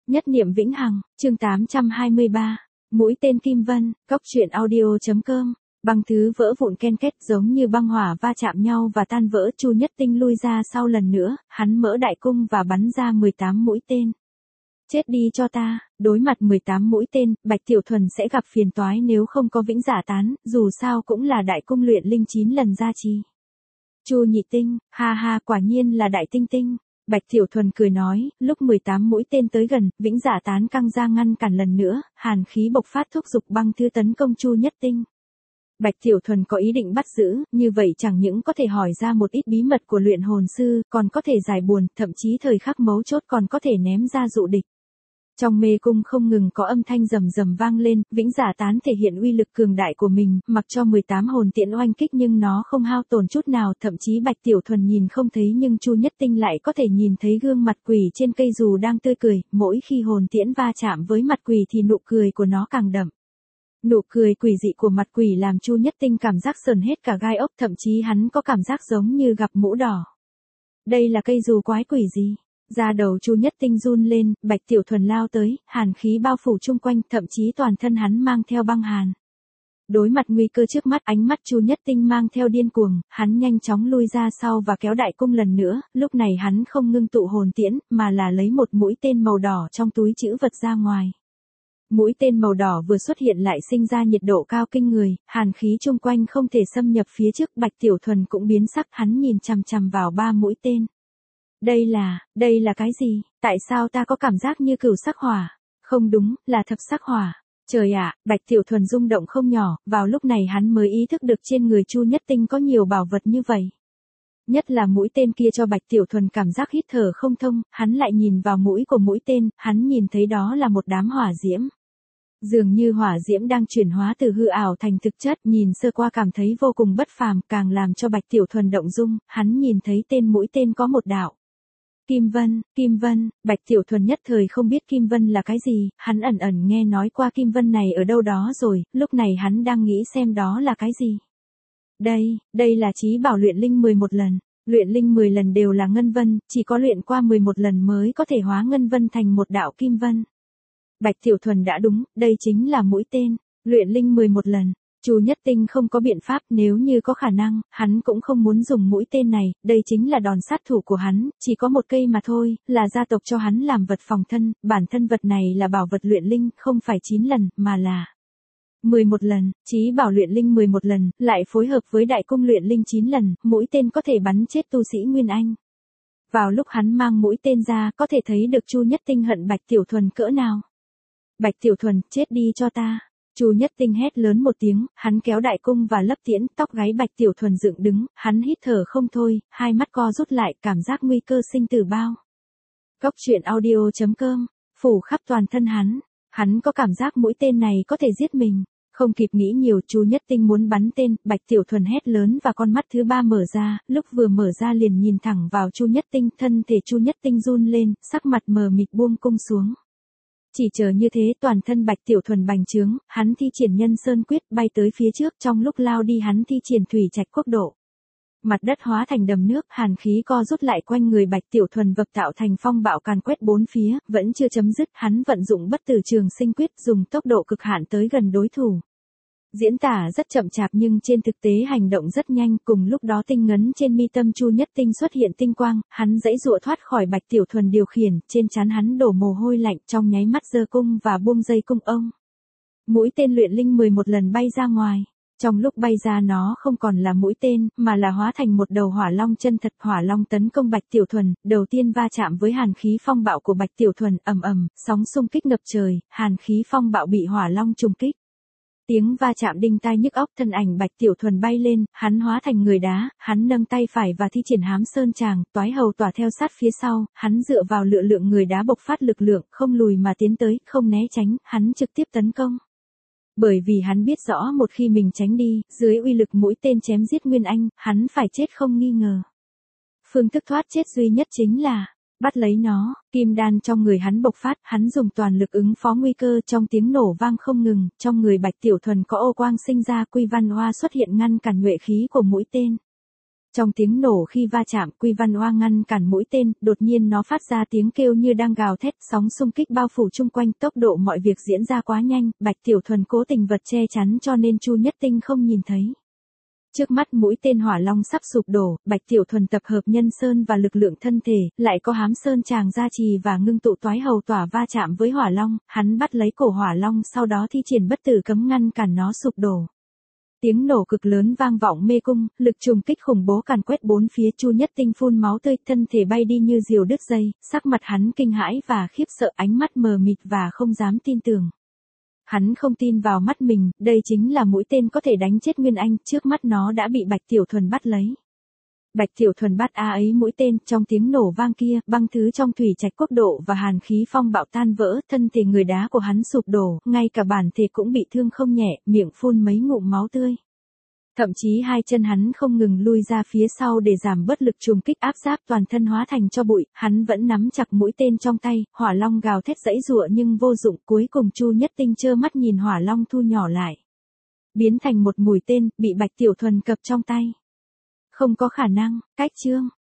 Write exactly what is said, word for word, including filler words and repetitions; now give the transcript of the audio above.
Nhất niệm vĩnh hằng, chương tám trăm hai mươi ba. Mũi tên Kim Vân, Cốc truyện audio.com. Băng thứ vỡ vụn ken két giống như băng hỏa va chạm nhau và tan vỡ. Chu Nhất Tinh lui ra sau lần nữa, hắn mở đại cung và bắn ra mười tám mũi tên. Chết đi cho ta, đối mặt mười tám mũi tên, Bạch Tiểu Thuần sẽ gặp phiền toái nếu không có vĩnh giả tán, dù sao cũng là đại cung luyện linh chín lần gia trì. Chu Nhị Tinh, ha ha, quả nhiên là đại tinh tinh. Bạch Tiểu Thuần cười nói, lúc mười tám mũi tên tới gần, vĩnh giả tán căng ra ngăn cản lần nữa, hàn khí bộc phát thúc giục băng thư tấn công Chu Nhất Tinh. Bạch Tiểu Thuần có ý định bắt giữ, như vậy chẳng những có thể hỏi ra một ít bí mật của luyện hồn sư, còn có thể giải buồn, thậm chí thời khắc mấu chốt còn có thể ném ra dụ địch. Trong mê cung không ngừng có âm thanh rầm rầm vang lên, vĩnh giả tán thể hiện uy lực cường đại của mình, mặc cho mười tám hồn tiễn oanh kích nhưng nó không hao tổn chút nào, thậm chí Bạch Tiểu Thuần nhìn không thấy nhưng Chu Nhất Tinh lại có thể nhìn thấy gương mặt quỷ trên cây dù đang tươi cười, mỗi khi hồn tiễn va chạm với mặt quỷ thì nụ cười của nó càng đậm. Nụ cười quỷ dị của mặt quỷ làm Chu Nhất Tinh cảm giác sờn hết cả gai ốc, thậm chí hắn có cảm giác giống như gặp mũ đỏ. Đây là cây dù quái quỷ gì? Da đầu Chu Nhất Tinh run lên, Bạch Tiểu Thuần lao tới, hàn khí bao phủ chung quanh, thậm chí toàn thân hắn mang theo băng hàn. Đối mặt nguy cơ trước mắt, ánh mắt Chu Nhất Tinh mang theo điên cuồng, hắn nhanh chóng lui ra sau và kéo đại cung lần nữa, lúc này hắn không ngưng tụ hồn tiễn, mà là lấy một mũi tên màu đỏ trong túi trữ vật ra ngoài. Mũi tên màu đỏ vừa xuất hiện lại sinh ra nhiệt độ cao kinh người, hàn khí chung quanh không thể xâm nhập phía trước, Bạch Tiểu Thuần cũng biến sắc, hắn nhìn chằm chằm vào ba mũi tên. Đây là, đây là cái gì? Tại sao ta có cảm giác như cửu sắc hỏa? Không đúng, là thập sắc hỏa. Trời ạ, Bạch Tiểu Thuần rung động không nhỏ, vào lúc này hắn mới ý thức được trên người Chu Nhất Tinh có nhiều bảo vật như vậy. Nhất là mũi tên kia cho Bạch Tiểu Thuần cảm giác hít thở không thông, hắn lại nhìn vào mũi của mũi tên, hắn nhìn thấy đó là một đám hỏa diễm. Dường như hỏa diễm đang chuyển hóa từ hư ảo thành thực chất, nhìn sơ qua cảm thấy vô cùng bất phàm, càng làm cho Bạch Tiểu Thuần động dung, hắn nhìn thấy tên mũi tên có một đạo. Kim Vân, Kim Vân, Bạch Tiểu Thuần nhất thời không biết Kim Vân là cái gì, hắn ẩn ẩn nghe nói qua Kim Vân này ở đâu đó rồi, lúc này hắn đang nghĩ xem đó là cái gì. Đây, đây là chí bảo luyện linh mười một lần, luyện linh mười lần đều là ngân vân, chỉ có luyện qua mười một lần mới có thể hóa ngân vân thành một đạo Kim Vân. Bạch Tiểu Thuần đã đúng, đây chính là mũi tên, luyện linh mười một lần. Chu Nhất Tinh không có biện pháp, nếu như có khả năng, hắn cũng không muốn dùng mũi tên này, đây chính là đòn sát thủ của hắn, chỉ có một cây mà thôi, là gia tộc cho hắn làm vật phòng thân, bản thân vật này là bảo vật luyện linh, không phải chín lần, mà là mười một lần, chí bảo luyện linh mười một lần, lại phối hợp với đại cung luyện linh chín lần, mũi tên có thể bắn chết tu sĩ Nguyên Anh. Vào lúc hắn mang mũi tên ra, có thể thấy được Chu Nhất Tinh hận Bạch Tiểu Thuần cỡ nào. Bạch Tiểu Thuần, chết đi cho ta. Chu Nhất Tinh hét lớn một tiếng, hắn kéo đại cung và lấp tiễn, tóc gáy Bạch Tiểu Thuần dựng đứng, hắn hít thở không thôi, hai mắt co rút lại, cảm giác nguy cơ sinh tử bao. Cốc truyện audio.com, phủ khắp toàn thân hắn, hắn có cảm giác mũi tên này có thể giết mình. Không kịp nghĩ nhiều, Chu Nhất Tinh muốn bắn tên, Bạch Tiểu Thuần hét lớn và con mắt thứ ba mở ra, lúc vừa mở ra liền nhìn thẳng vào Chu Nhất Tinh, thân thể Chu Nhất Tinh run lên, sắc mặt mờ mịt buông cung xuống. Chỉ chờ như thế, toàn thân Bạch Tiểu Thuần bành trướng, hắn thi triển nhân sơn quyết bay tới phía trước, trong lúc lao đi hắn thi triển thủy trạch quốc độ. Mặt đất hóa thành đầm nước, hàn khí co rút lại quanh người Bạch Tiểu Thuần vập tạo thành phong bạo càn quét bốn phía, vẫn chưa chấm dứt, hắn vận dụng bất tử trường sinh quyết, dùng tốc độ cực hạn tới gần đối thủ. Diễn tả rất chậm chạp nhưng trên thực tế hành động rất nhanh, cùng lúc đó tinh ngấn trên mi tâm Chu Nhất Tinh xuất hiện tinh quang, hắn giãy giụa thoát khỏi Bạch Tiểu Thuần điều khiển, trên trán hắn đổ mồ hôi lạnh, trong nháy mắt giơ cung và buông dây cung ông. Mũi tên luyện linh mười một lần bay ra ngoài. Trong lúc bay ra nó không còn là mũi tên, mà là hóa thành một đầu hỏa long chân thật, hỏa long tấn công Bạch Tiểu Thuần, đầu tiên va chạm với hàn khí phong bạo của Bạch Tiểu Thuần, ầm ầm, sóng xung kích ngập trời, hàn khí phong bạo bị hỏa long trùng kích. Tiếng va chạm đinh tai nhức óc, thân ảnh Bạch Tiểu Thuần bay lên, hắn hóa thành người đá, hắn nâng tay phải và thi triển hám sơn tràng, toái hầu tỏa theo sát phía sau, hắn dựa vào lựa lượng người đá bộc phát lực lượng, không lùi mà tiến tới, không né tránh, hắn trực tiếp tấn công. Bởi vì hắn biết rõ một khi mình tránh đi, dưới uy lực mũi tên chém giết Nguyên Anh, hắn phải chết không nghi ngờ. Phương thức thoát chết duy nhất chính là bắt lấy nó, kim đan trong người hắn bộc phát, hắn dùng toàn lực ứng phó nguy cơ, trong tiếng nổ vang không ngừng, trong người Bạch Tiểu Thuần có ô quang sinh ra, quy văn hoa xuất hiện ngăn cản nhuệ khí của mũi tên. Trong tiếng nổ khi va chạm, Quy Văn Oa ngăn cản mũi tên, đột nhiên nó phát ra tiếng kêu như đang gào thét, sóng xung kích bao phủ chung quanh, tốc độ mọi việc diễn ra quá nhanh, Bạch Tiểu Thuần cố tình vật che chắn cho nên Chu Nhất Tinh không nhìn thấy. Trước mắt mũi tên hỏa long sắp sụp đổ, Bạch Tiểu Thuần tập hợp nhân sơn và lực lượng thân thể, lại có hám sơn tràng gia trì và ngưng tụ toái hầu tỏa va chạm với hỏa long, hắn bắt lấy cổ hỏa long sau đó thi triển bất tử cấm ngăn cản nó sụp đổ. Tiếng nổ cực lớn vang vọng mê cung, lực trùng kích khủng bố càn quét bốn phía, Chu Nhất Tinh phun máu tươi, thân thể bay đi như diều đứt dây, sắc mặt hắn kinh hãi và khiếp sợ, ánh mắt mờ mịt và không dám tin tưởng. Hắn không tin vào mắt mình, đây chính là mũi tên có thể đánh chết Nguyên Anh, trước mắt nó đã bị Bạch Tiểu Thuần bắt lấy. Bạch Tiểu Thuần bắt a ấy mũi tên, trong tiếng nổ vang kia, băng thứ trong thủy trạch quốc độ và hàn khí phong bạo tan vỡ, thân thể người đá của hắn sụp đổ, ngay cả bản thể cũng bị thương không nhẹ, miệng phun mấy ngụm máu tươi. Thậm chí hai chân hắn không ngừng lui ra phía sau để giảm bớt lực trùng kích, áp sát toàn thân hóa thành cho bụi, hắn vẫn nắm chặt mũi tên trong tay, hỏa long gào thét giãy giụa nhưng vô dụng, cuối cùng Chu Nhất Tinh trơ mắt nhìn hỏa long thu nhỏ lại, biến thành một mũi tên, bị Bạch Tiểu Thuần cập trong tay. Không có khả năng, cách chương.